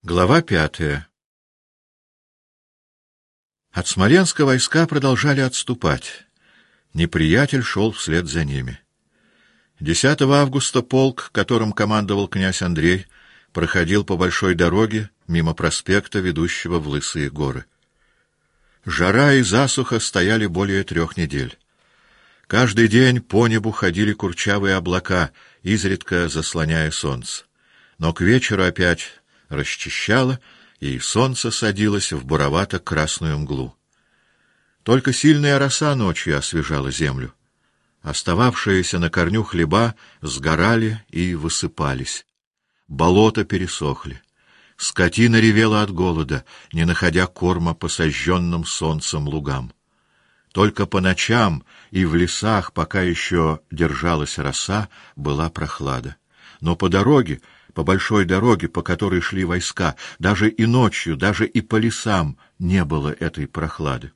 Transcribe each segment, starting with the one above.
Глава 5. От Смоленска войска продолжали отступать. Неприятель шел вслед за ними. 10 августа полк, которым командовал князь Андрей, проходил по большой дороге мимо проспекта, ведущего в Лысые горы. Жара и засуха стояли более 3 недель. Каждый день по небу ходили курчавые облака, изредка заслоняя солнце. Но к вечеру опять расчищало, и солнце садилось в буровато-красную мглу. Только сильная роса ночью освежала землю. Остававшиеся на корню хлеба сгорали и высыпались. Болота пересохли. Скотина ревела от голода, не находя корма по сожженным солнцем лугам. Только по ночам и в лесах, пока еще держалась роса, была прохлада. Но по дороге, по большой дороге, по которой шли войска, даже и ночью, даже и по лесам не было этой прохлады.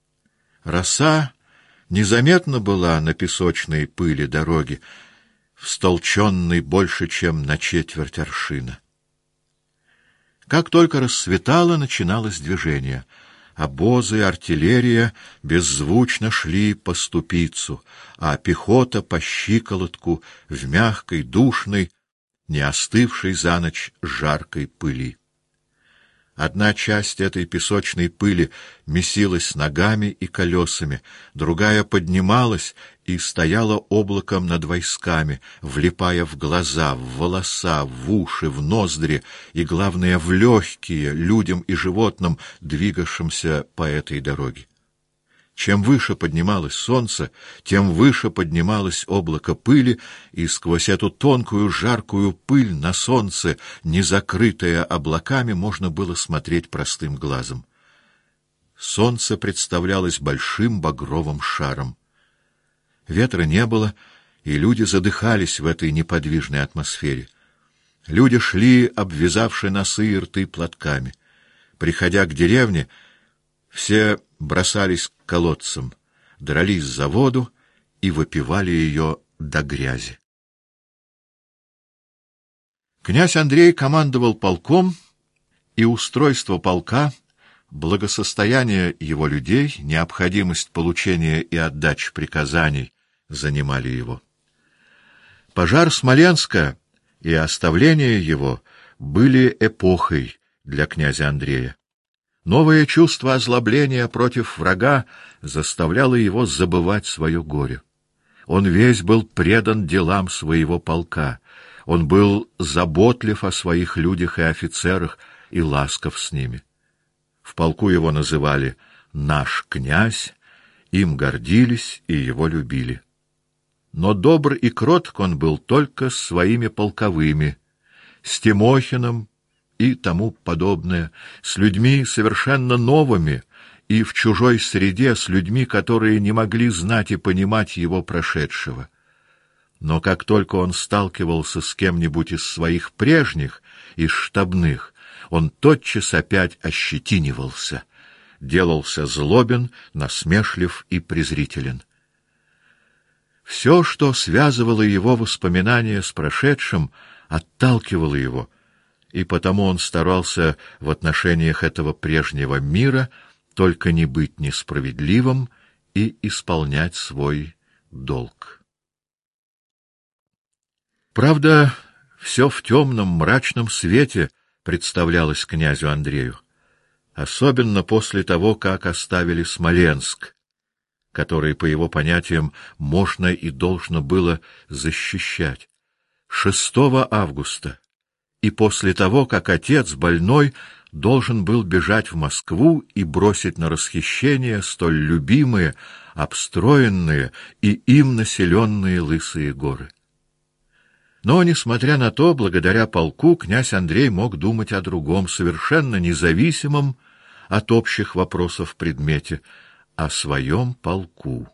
Роса незаметно была на песочной пыли дороги, встолченной больше, чем на 1/4 аршина. Как только рассветало, начиналось движение. Обозы и артиллерия беззвучно шли по ступицу, а пехота по щиколотку в мягкой, душной, не остывшей за ночь жаркой пыли. Одна часть этой песочной пыли месилась ногами и колесами, другая поднималась и стояла облаком над войсками, влипая в глаза, в волоса, в уши, в ноздри и, главное, в легкие людям и животным, двигавшимся по этой дороге. Чем выше поднималось солнце, тем выше поднималось облако пыли, и сквозь эту тонкую жаркую пыль на солнце, не закрытое облаками, можно было смотреть простым глазом. Солнце представлялось большим багровым шаром. Ветра не было, и люди задыхались в этой неподвижной атмосфере. Люди шли, обвязавши носы и рты платками. Приходя к деревне, все бросались к колодцам, дрались за воду и выпивали ее до грязи. Князь Андрей командовал полком, и устройство полка, благосостояние его людей, необходимость получения и отдачи приказаний занимали его. Пожар Смоленска и оставление его были эпохой для князя Андрея. Новое чувство озлобления против врага заставляло его забывать свое горе. Он весь был предан делам своего полка. Он был заботлив о своих людях и офицерах и ласков с ними. В полку его называли «наш князь», им гордились и его любили. Но добр и кроток он был только с своими полковыми, с Тимохиным и тому подобное, с людьми совершенно новыми и в чужой среде, с людьми, которые не могли знать и понимать его прошедшего. Но как только он сталкивался с кем-нибудь из своих прежних, из штабных, он тотчас опять ощетинивался, делался злобен, насмешлив и презрителен. Все, что связывало его воспоминания с прошедшим, отталкивало его, и потому он старался в отношениях этого прежнего мира только не быть несправедливым и исполнять свой долг. Правда, все в темном, мрачном свете представлялось князю Андрею, особенно после того, как оставили Смоленск, который, по его понятиям, можно и должно было защищать. 6 августа, и после того, как отец, больной, должен был бежать в Москву и бросить на расхищение столь любимые, обстроенные и им населенные Лысые горы. Но, несмотря на то, благодаря полку, князь Андрей мог думать о другом, совершенно независимом от общих вопросов предмете, о своем полку.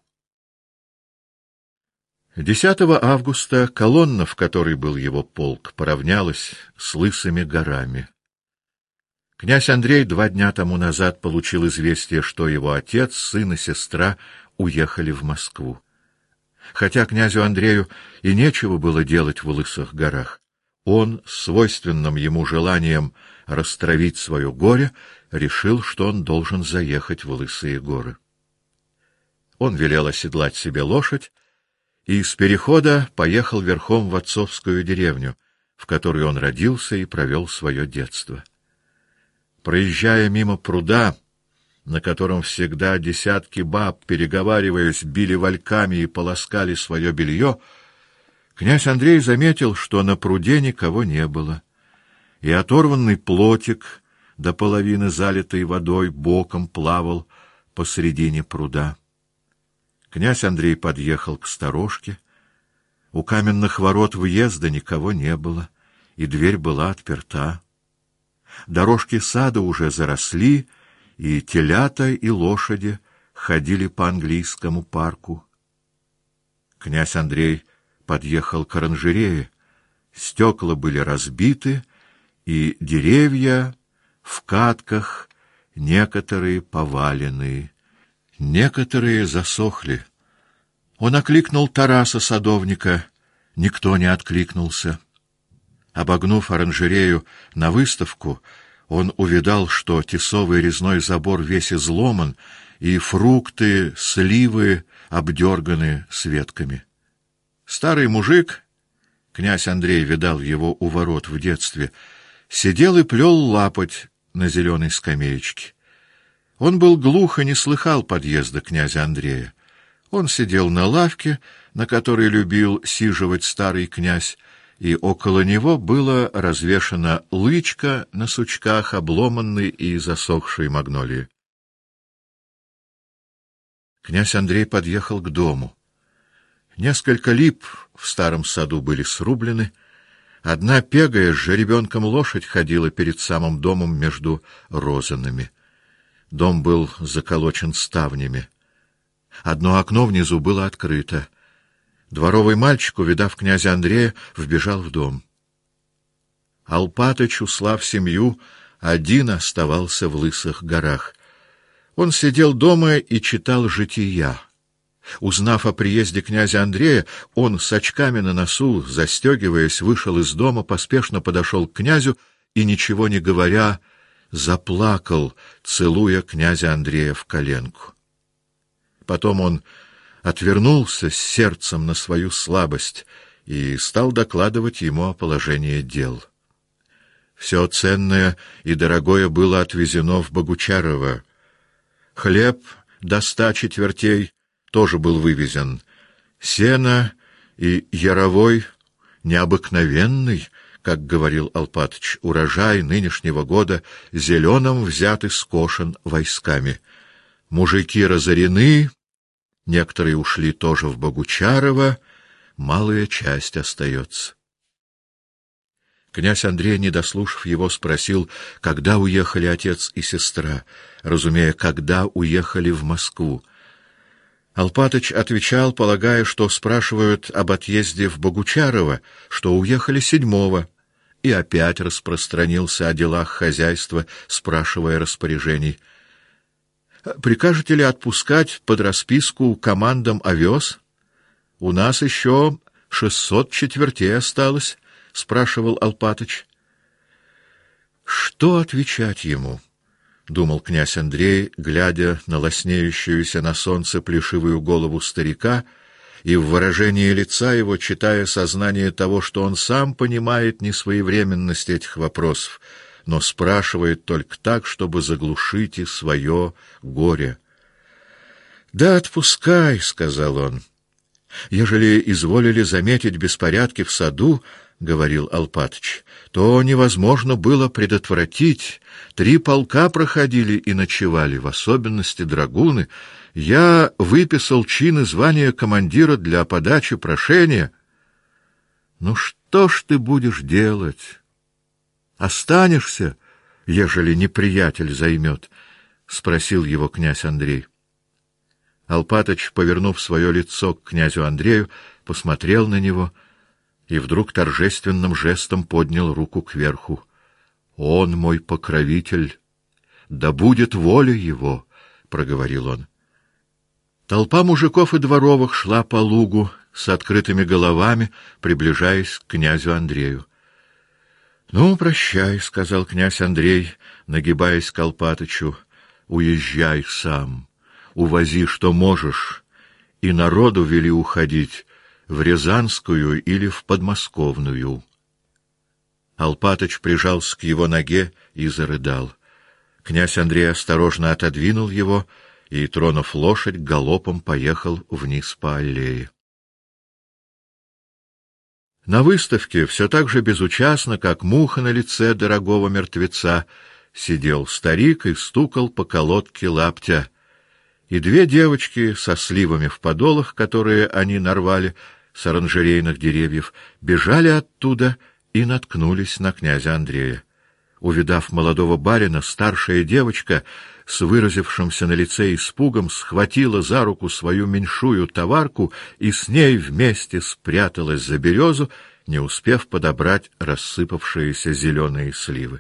10 августа колонна, в которой был его полк, поравнялась с Лысыми горами. Князь Андрей 2 дня тому назад получил известие, что его отец, сын и сестра уехали в Москву. Хотя князю Андрею и нечего было делать в Лысых горах, он, свойственным ему желанием растравить свое горе, решил, что он должен заехать в Лысые горы. Он велел оседлать себе лошадь и с перехода поехал верхом в отцовскую деревню, в которой он родился и провел свое детство. Проезжая мимо пруда, на котором всегда десятки баб, переговариваясь, били вальками и полоскали свое белье, князь Андрей заметил, что на пруде никого не было, и оторванный плотик, до половины залитый водой, боком плавал посредине пруда. Князь Андрей подъехал к сторожке. У каменных ворот въезда никого не было, и дверь была отперта. Дорожки сада уже заросли, и телята и лошади ходили по английскому парку. Князь Андрей подъехал к оранжерее. Стекла были разбиты, и деревья в катках, некоторые поваленные, некоторые засохли. Он окликнул Тараса садовника, никто не откликнулся. Обогнув оранжерею на выставку, он увидал, что тесовый резной забор весь изломан, и фрукты, сливы обдерганы с ветками. Старый мужик, князь Андрей видал его у ворот в детстве, сидел и плел лапоть на зеленой скамеечке. Он был глух и не слыхал подъезда князя Андрея. Он сидел на лавке, на которой любил сиживать старый князь, и около него было развешана лычка на сучках обломанной и засохшей магнолии. Князь Андрей подъехал к дому. Несколько лип в старом саду были срублены. Одна пегая с жеребенком лошадь ходила перед самым домом между розанами. Дом был заколочен ставнями. Одно окно внизу было открыто. Дворовый мальчик, увидав князя Андрея, вбежал в дом. Алпатыч, услав семью, один оставался в Лысых горах. Он сидел дома и читал жития. Узнав о приезде князя Андрея, он с очками на носу, застегиваясь, вышел из дома, поспешно подошел к князю и, ничего не говоря, заплакал, целуя князя Андрея в коленку. Потом он отвернулся с сердцем на свою слабость и стал докладывать ему о положении дел. Все ценное и дорогое было отвезено в Богучарово. Хлеб до 100 четвертей тоже был вывезен. Сено и яровой необыкновенный, как говорил Алпатыч, урожай нынешнего года зеленым взят и скошен войсками. Мужики разорены, некоторые ушли тоже в Богучарово, малая часть остается. Князь Андрей, не дослушав его, спросил, когда уехали отец и сестра, разумея, когда уехали в Москву. Алпатыч отвечал, полагая, что спрашивают об отъезде в Богучарово, что уехали 7-го, и опять распространился о делах хозяйства, спрашивая распоряжений. «Прикажете ли отпускать под расписку командам овес? У нас еще 600 четвертей осталось», — спрашивал Алпатыч. «Что отвечать ему?» — думал князь Андрей, глядя на лоснеющуюся на солнце плешивую голову старика, и в выражении лица его читая сознание того, что он сам понимает несвоевременность этих вопросов, но спрашивает только так, чтобы заглушить и свое горе. «Да отпускай», — сказал он. «Ежели изволили заметить беспорядки в саду, — говорил Алпатыч, — то невозможно было предотвратить. 3 полка проходили и ночевали, в особенности драгуны. Я выписал чин и звание командира для подачи прошения». «Ну что ж ты будешь делать? Останешься, ежели неприятель займет?» — спросил его князь Андрей. Алпатыч, повернув свое лицо к князю Андрею, посмотрел на него и вдруг торжественным жестом поднял руку кверху. «Он мой покровитель, да будет воля его», — проговорил он. Толпа мужиков и дворовых шла по лугу с открытыми головами, приближаясь к князю Андрею. Ну, прощай, — сказал князь Андрей, нагибаясь к Алпатычу, — уезжай сам, увози, что можешь, и народу вели уходить в Рязанскую или в Подмосковную. Алпатыч прижался к его ноге и зарыдал. Князь Андрей осторожно отодвинул его и, тронув лошадь, галопом поехал вниз по аллее. На выставке все так же безучастно, как муха на лице дорогого мертвеца, сидел старик и стукал по колодке лаптя, и две девочки со сливами в подолах, которые они нарвали с оранжерейных деревьев, бежали оттуда и наткнулись на князя Андрея. Увидав молодого барина, старшая девочка с выразившимся на лице испугом схватила за руку свою меньшую товарку и с ней вместе спряталась за березу, не успев подобрать рассыпавшиеся зеленые сливы.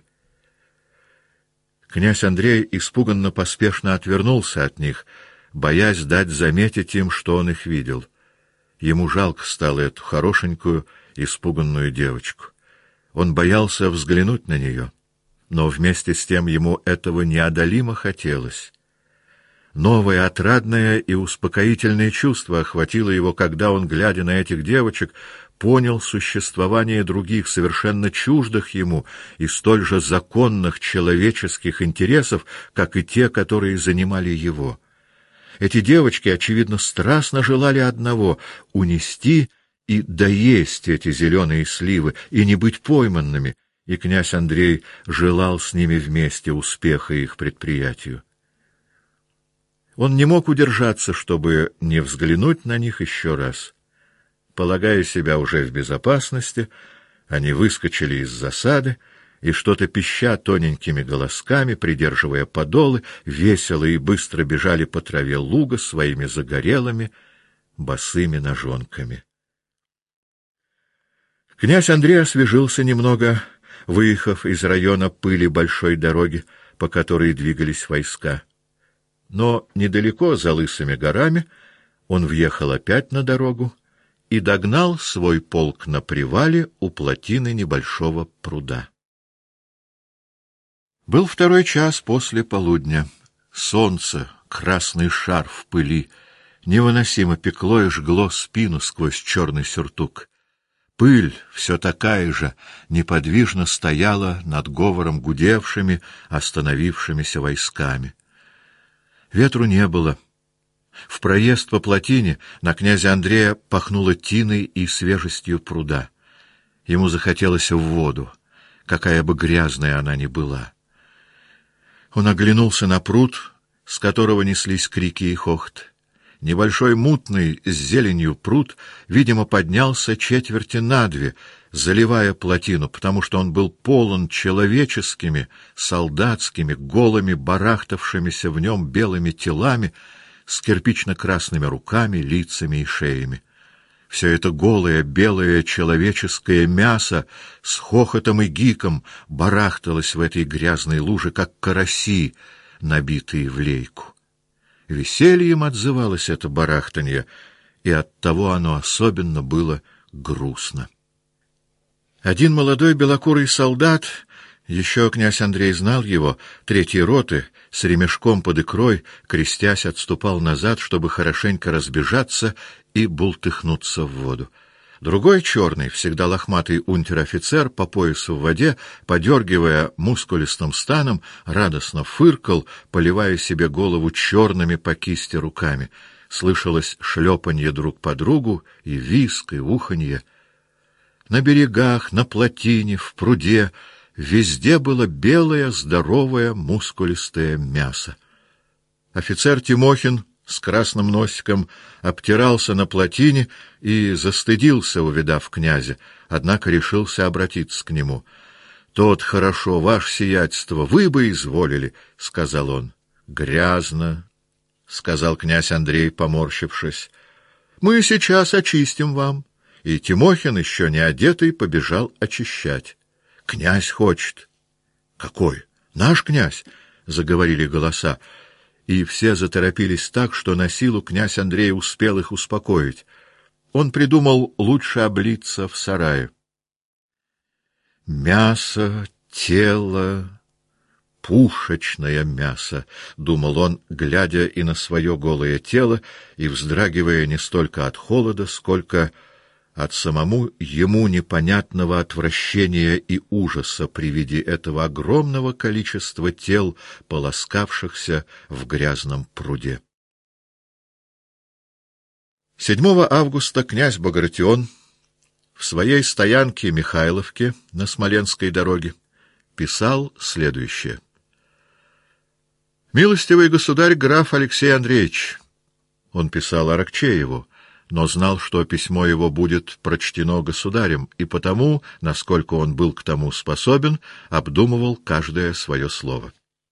Князь Андрей испуганно поспешно отвернулся от них, боясь дать заметить им, что он их видел. Ему жалко стало эту хорошенькую, испуганную девочку. Он боялся взглянуть на нее, но вместе с тем ему этого неодолимо хотелось. Новое отрадное и успокоительное чувство охватило его, когда он, глядя на этих девочек, понял существование других, совершенно чуждых ему и столь же законных человеческих интересов, как и те, которые занимали его. Эти девочки, очевидно, страстно желали одного — унести и доесть эти зеленые сливы, и не быть пойманными, и князь Андрей желал с ними вместе успеха их предприятию. Он не мог удержаться, чтобы не взглянуть на них еще раз. Полагая себя уже в безопасности, они выскочили из засады и, что-то пища тоненькими голосками, придерживая подолы, весело и быстро бежали по траве луга своими загорелыми босыми ножонками. Князь Андрей освежился немного, выехав из района пыли большой дороги, по которой двигались войска. Но недалеко, за Лысыми горами, он въехал опять на дорогу и догнал свой полк на привале у плотины небольшого пруда. Был 2 час после полудня. Солнце, красный шар в пыли, невыносимо пекло и жгло спину сквозь черный сюртук. Пыль, все такая же, неподвижно стояла над говором гудевшими, остановившимися войсками. Ветру не было. В проезд по плотине на князя Андрея пахнуло тиной и свежестью пруда. Ему захотелось в воду, какая бы грязная она ни была. Он оглянулся на пруд, с которого неслись крики и хохот. Небольшой мутный с зеленью пруд, видимо, поднялся 1/4, заливая плотину, потому что он был полон человеческими, солдатскими, голыми, барахтавшимися в нем белыми телами, с кирпично-красными руками, лицами и шеями. Все это голое, белое человеческое мясо с хохотом и гиком барахталось в этой грязной луже, как караси, набитые в лейку. Весельем отзывалось это барахтанье, и оттого оно особенно было грустно. Один молодой белокурый солдат, еще князь Андрей знал его, 3-й роты, с ремешком под икрой, крестясь, отступал назад, чтобы хорошенько разбежаться и бултыхнуться в воду. Другой черный, всегда лохматый унтер-офицер, по поясу в воде, подергивая мускулистым станом, радостно фыркал, поливая себе голову черными по кисти руками. Слышалось шлепанье друг по другу, и визг, и уханье. На берегах, на плотине, в пруде везде было белое, здоровое, мускулистое мясо. Офицер Тимохин с красным носиком обтирался на плотине и застыдился, увидав князя, однако решился обратиться к нему. — Тот хорошо, ваше сиятельство, вы бы изволили, — сказал он. — Грязно, — сказал князь Андрей, поморщившись. — Мы сейчас очистим вам. И Тимохин, еще не одетый, побежал очищать. — Князь хочет. — Какой? Наш князь? — заговорили голоса. И все заторопились так, что на силу князь Андрей успел их успокоить. Он придумал лучше облиться в сарае. Мясо, тело, пушечное мясо, — думал он, глядя и на свое голое тело, и вздрагивая не столько от холода, сколько от самому ему непонятного отвращения и ужаса при виде этого огромного количества тел, полоскавшихся в грязном пруде. 7 августа князь Багратион в своей стоянке Михайловке на Смоленской дороге писал следующее. «Милостивый государь граф Алексей Андреевич», он писал Аракчееву, но знал, что письмо его будет прочтено государем, и потому, насколько он был к тому способен, обдумывал каждое свое слово.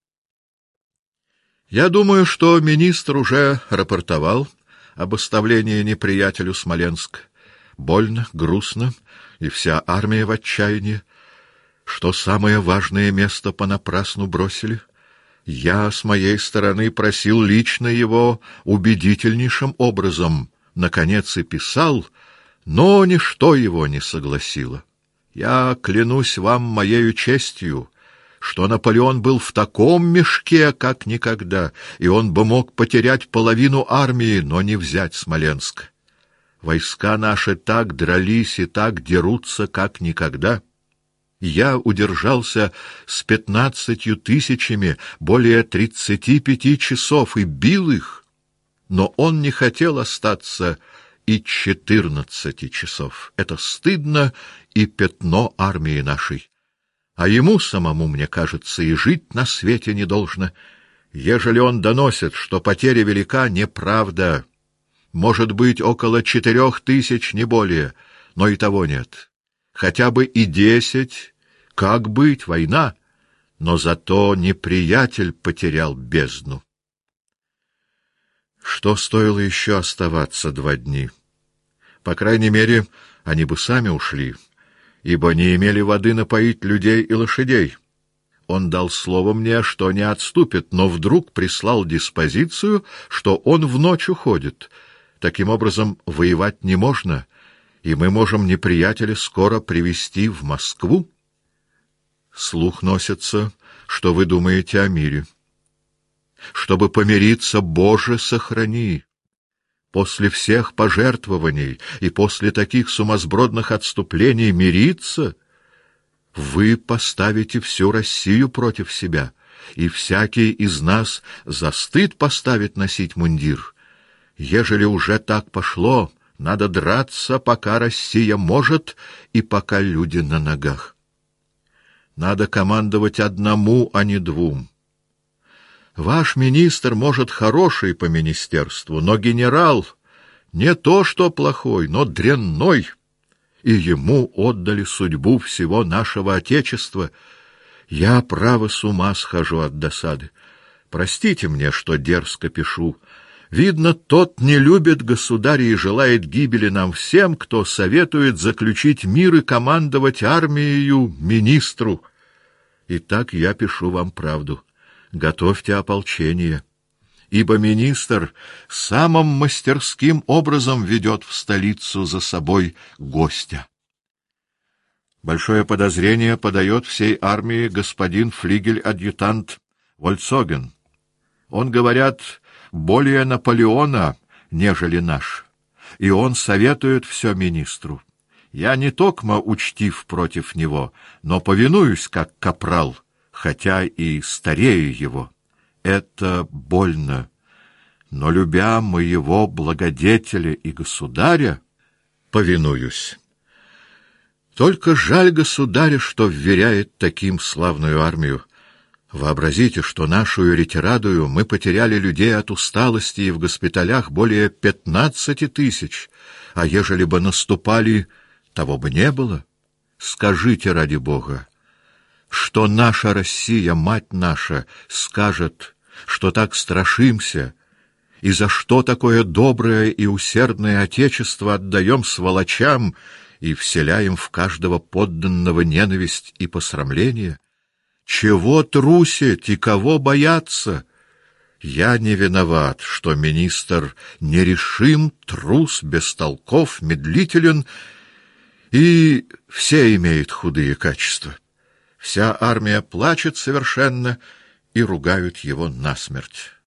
«Я думаю, что министр уже рапортовал об оставлении неприятелю Смоленск. Больно, грустно, и вся армия в отчаянии, что самое важное место понапрасну бросили. Я с моей стороны просил лично его убедительнейшим образом, наконец и писал, но ничто его не согласило. Я клянусь вам моею честью, что Наполеон был в таком мешке, как никогда, и он бы мог потерять половину армии, но не взять Смоленск. Войска наши так дрались и так дерутся, как никогда. Я удержался с 15 тысячами более 35 часов и бил их, но он не хотел остаться и 14 часов. Это стыдно и пятно армии нашей. А ему самому, мне кажется, и жить на свете не должно. Ежели он доносит, что потеря велика, неправда. Может быть, около 4000, не более, но и того нет. Хотя бы и 10, как быть, война, но зато неприятель потерял бездну. Что стоило еще оставаться 2 дни? По крайней мере, они бы сами ушли, ибо не имели воды напоить людей и лошадей. Он дал слово мне, что не отступит, но вдруг прислал диспозицию, что он в ночь уходит. Таким образом, воевать не можно, и мы можем неприятеля скоро привести в Москву. Слух носится, что вы думаете о мире. Чтобы помириться, Боже, сохрани. После всех пожертвований и после таких сумасбродных отступлений мириться, вы поставите всю Россию против себя, и всякий из нас за стыд поставит носить мундир. Ежели уже так пошло, надо драться, пока Россия может и пока люди на ногах. Надо командовать одному, а не 2. Ваш министр, может, хороший по министерству, но генерал не то что плохой, но дрянной, и ему отдали судьбу всего нашего Отечества. Я, право, с ума схожу от досады. Простите мне, что дерзко пишу. Видно, тот не любит государя и желает гибели нам всем, кто советует заключить мир и командовать армией министру. Итак, я пишу вам правду. Готовьте ополчение, ибо министр самым мастерским образом ведет в столицу за собой гостя. Большое подозрение подает всей армии господин флигель-адъютант Вольцоген. Он, говорят, более Наполеона, нежели наш, и он советует все министру. Я не токмо учтив против него, но повинуюсь как капрал, хотя и старею его. Это больно, но, любя моего благодетеля и государя, повинуюсь. Только жаль государя, что вверяет таким славную армию. Вообразите, что нашу ретирадою мы потеряли людей от усталости и в госпиталях более 15 тысяч, а ежели бы наступали, того бы не было. Скажите ради Бога, что наша Россия, мать наша, скажет, что так страшимся, и за что такое доброе и усердное Отечество отдаем сволочам и вселяем в каждого подданного ненависть и посрамление? Чего трусить и кого бояться? Я не виноват, что министр нерешим, трус, бестолков, медлителен, И все имеют худые качества. Вся армия плачет совершенно и ругают его насмерть.